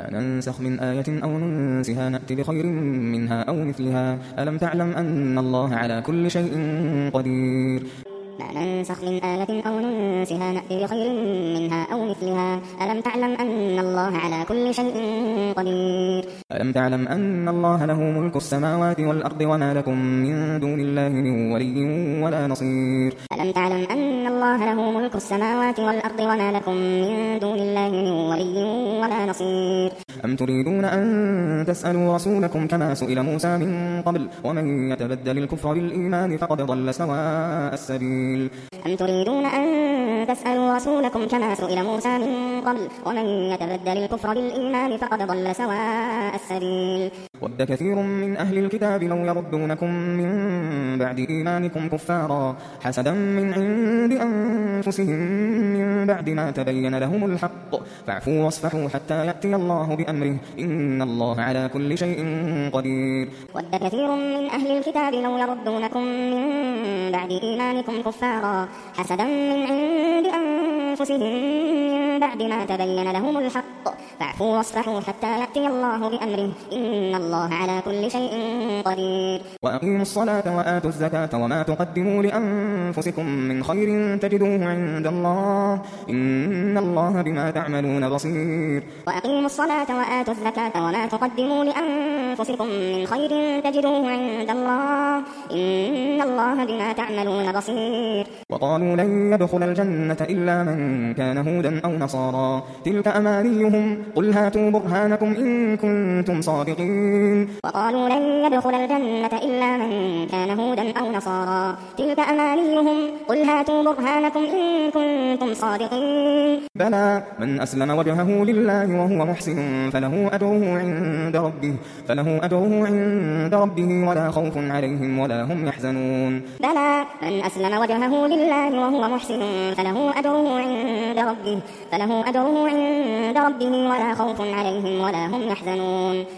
ما ننسخ من آية أو ننسها نأتي بخير منها أو مثلها ألم تعلم أن الله على كل شيء قدير ما ننسخ من آية أو ننسها نأتي بخير منها أو مثلها ألم تعلم أن الله على كل شيء قدير ألم تعلم أن الله له ملك السماوات والأرض وما لكم من دون الله من ولي ولا نصير ألم تعلم أن الله له ملك السماوات والأرض وما لكم من دون الله من ولي ولا نصير أم تريدون أن تسألوا رسولكم كما سئل موسى من قبل ومن يتبدل الكفر بالإيمان فقد ضل سواء السبيل أم تريدون أن تسألوا رسولكم كما سئل موسى من قبل ومن يتبدل الكفر بالإيمان فقد ضل سواء السبيل ود كثير من أهل الكتاب لو يردونكم من بعد إيمانكم كفارا حسدا من عند أنفسهم من بعد ما تبين لهم الحق فاعفوا واصفحوا حتى يأتي الله بأمره إن الله على كل شيء قدير ود كثير من أهل الكتاب لو يردونكم من بعد إيمانكم كفارا حسدا من عند أنفسهم من بعد ما تبين لهم الحق فاعفوا واصفحوا حتى يأتي الله بأمره إن الله على كل شيء قدير وأقيموا الصلاة وآتوا الزكاة وما تقدموا لأنفسكم من خير تجدوه عند الله إن الله بما تعملون بصير وأقيموا الصلاة وآتوا الزكاة وما تقدموا لأنفسكم من خير تجدوه عند الله إن الله بما تعملون بصير وقالوا لن يدخل الجنة إلا من كان هودا أو نصارى تلك أمانيهم قل هاتوا برهانكم إن كنتم صادقين وقالوا لن يدخل الجنة إلا من كان هودا أو نصارى تلك أمانيهم قل هاتوا برهانكم إن كنتم صادقين بلى من أسلم وجهه لله وهو محسن فله أجره عند ربه ولا خوف عليهم ولا هم يحزنون بلى من أسلم وجهه لله وهو محسن فله أجره عند ربه ولا خوف عليهم ولا هم يحزنون